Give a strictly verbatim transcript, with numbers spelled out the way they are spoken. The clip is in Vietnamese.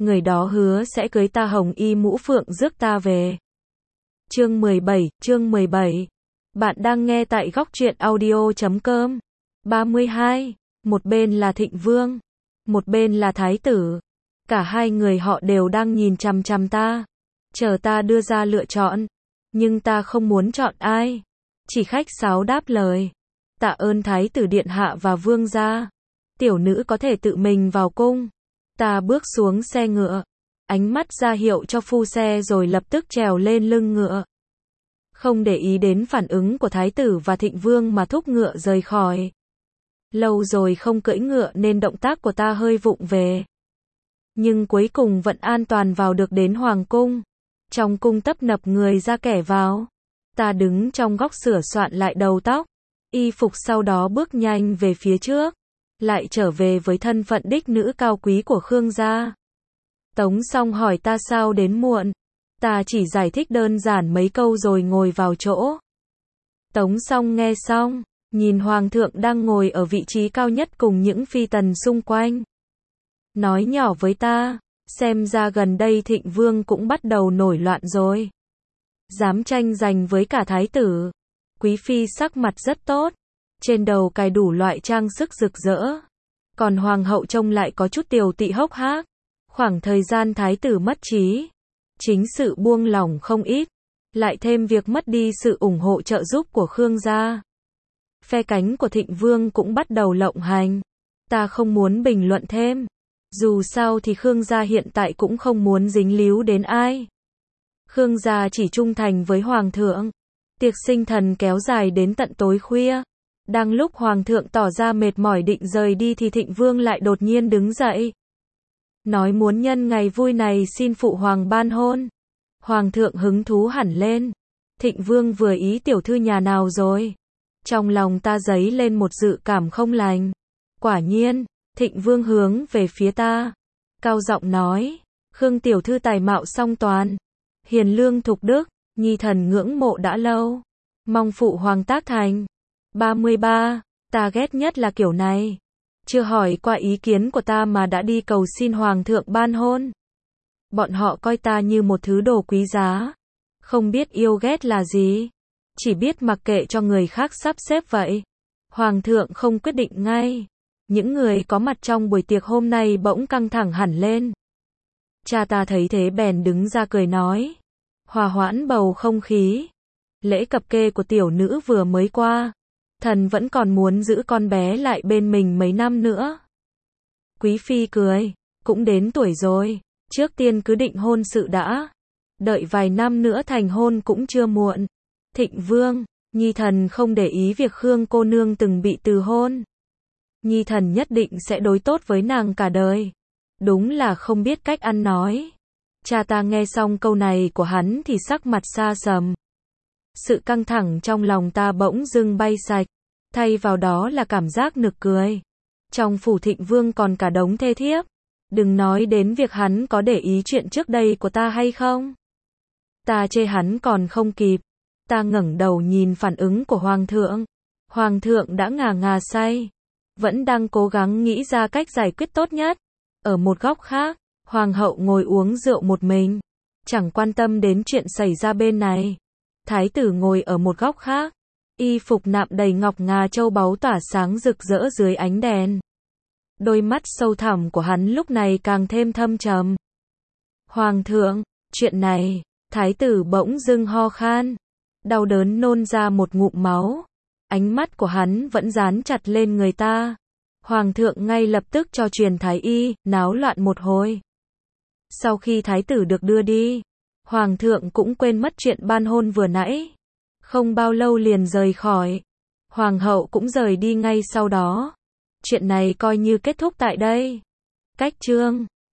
người đó hứa sẽ cưới ta hồng y mũ phượng rước ta về. Chương mười bảy, chương mười bảy. Bạn đang nghe tại góc truyện audio chấm com. ba mươi hai. Một bên là Thịnh Vương, một bên là Thái tử. Cả hai người họ đều đang nhìn chằm chằm ta, chờ ta đưa ra lựa chọn. Nhưng ta không muốn chọn ai. Chỉ khách sáo đáp lời. Tạ ơn Thái tử điện hạ và vương gia. Tiểu nữ có thể tự mình vào cung. Ta bước xuống xe ngựa, ánh mắt ra hiệu cho phu xe rồi lập tức trèo lên lưng ngựa. Không để ý đến phản ứng của Thái tử và Thịnh Vương mà thúc ngựa rời khỏi. Lâu rồi không cưỡi ngựa nên động tác của ta hơi vụng về. Nhưng cuối cùng vẫn an toàn vào được đến Hoàng cung. Trong cung tấp nập người ra kẻ vào. Ta đứng trong góc sửa soạn lại đầu tóc, y phục sau đó bước nhanh về phía trước. Lại trở về với thân phận đích nữ cao quý của Khương gia. Tống Song hỏi ta sao đến muộn. Ta chỉ giải thích đơn giản mấy câu rồi ngồi vào chỗ. Tống Song nghe xong, nhìn Hoàng thượng đang ngồi ở vị trí cao nhất cùng những phi tần xung quanh. Nói nhỏ với ta, xem ra gần đây Thịnh Vương cũng bắt đầu nổi loạn rồi. Dám tranh giành với cả thái tử. Quý phi sắc mặt rất tốt, trên đầu cài đủ loại trang sức rực rỡ. Còn hoàng hậu trông lại có chút tiều tị hốc hác. Khoảng thời gian thái tử mất trí, chính sự buông lỏng không ít, lại thêm việc mất đi sự ủng hộ trợ giúp của Khương gia. Phe cánh của Thịnh Vương cũng bắt đầu lộng hành. Ta không muốn bình luận thêm. Dù sao thì Khương gia hiện tại cũng không muốn dính líu đến ai. Khương gia chỉ trung thành với Hoàng thượng. Tiệc sinh thần kéo dài đến tận tối khuya. Đang lúc Hoàng thượng tỏ ra mệt mỏi định rời đi thì Thịnh Vương lại đột nhiên đứng dậy. Nói muốn nhân ngày vui này xin phụ hoàng ban hôn. Hoàng thượng hứng thú hẳn lên. Thịnh Vương vừa ý tiểu thư nhà nào rồi? Trong lòng ta dấy lên một dự cảm không lành. Quả nhiên, Thịnh Vương hướng về phía ta, cao giọng nói, Khương tiểu thư tài mạo song toàn, hiền lương thục đức, nhi thần ngưỡng mộ đã lâu, mong phụ hoàng tác thành. ba mươi ba. Ta ghét nhất là kiểu này. Chưa hỏi qua ý kiến của ta mà đã đi cầu xin hoàng thượng ban hôn. Bọn họ coi ta như một thứ đồ quý giá. Không biết yêu ghét là gì. Chỉ biết mặc kệ cho người khác sắp xếp vậy. Hoàng thượng không quyết định ngay. Những người có mặt trong buổi tiệc hôm nay bỗng căng thẳng hẳn lên. Cha ta thấy thế bèn đứng ra cười nói. Hòa hoãn bầu không khí. Lễ cập kê của tiểu nữ vừa mới qua. Thần vẫn còn muốn giữ con bé lại bên mình mấy năm nữa. Quý phi cười. Cũng đến tuổi rồi. Trước tiên cứ định hôn sự đã. Đợi vài năm nữa thành hôn cũng chưa muộn. Thịnh Vương, nhi thần không để ý việc Khương cô nương từng bị từ hôn. Nhi thần nhất định sẽ đối tốt với nàng cả đời. Đúng là không biết cách ăn nói. Cha ta nghe xong câu này của hắn thì sắc mặt xa sầm. Sự căng thẳng trong lòng ta bỗng dưng bay sạch. Thay vào đó là cảm giác nực cười. Trong phủ Thịnh Vương còn cả đống thê thiếp. Đừng nói đến việc hắn có để ý chuyện trước đây của ta hay không. Ta chê hắn còn không kịp. Ta ngẩng đầu nhìn phản ứng của Hoàng thượng. Hoàng thượng đã ngà ngà say. Vẫn đang cố gắng nghĩ ra cách giải quyết tốt nhất. Ở một góc khác, Hoàng hậu ngồi uống rượu một mình. Chẳng quan tâm đến chuyện xảy ra bên này. Thái tử ngồi ở một góc khác. Y phục nạm đầy ngọc ngà châu báu tỏa sáng rực rỡ dưới ánh đèn. Đôi mắt sâu thẳm của hắn lúc này càng thêm thâm trầm. Hoàng thượng, chuyện này, thái tử bỗng dưng ho khan. Đau đớn nôn ra một ngụm máu. Ánh mắt của hắn vẫn dán chặt lên người ta. Hoàng thượng ngay lập tức cho truyền thái y, náo loạn một hồi. Sau khi thái tử được đưa đi, Hoàng thượng cũng quên mất chuyện ban hôn vừa nãy. Không bao lâu liền rời khỏi. Hoàng hậu cũng rời đi ngay sau đó. Chuyện này coi như kết thúc tại đây. Cách chương